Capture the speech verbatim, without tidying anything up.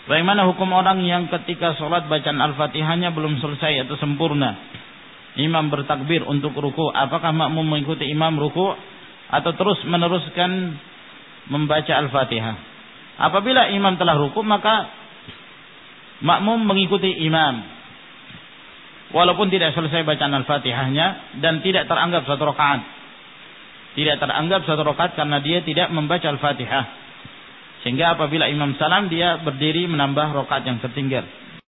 Bagaimana hukum orang yang ketika sholat bacaan Al-Fatihahnya belum selesai atau sempurna, imam bertakbir untuk ruku, apakah makmum mengikuti imam ruku atau terus meneruskan membaca Al-Fatihah? Apabila imam telah ruku, maka makmum mengikuti imam walaupun tidak selesai bacaan Al-Fatihahnya dan tidak teranggap satu rakaat. Tidak teranggap satu rakaat karena dia tidak membaca Al-Fatihah. Sehingga apabila imam salam, dia berdiri menambah rakaat yang tertinggal.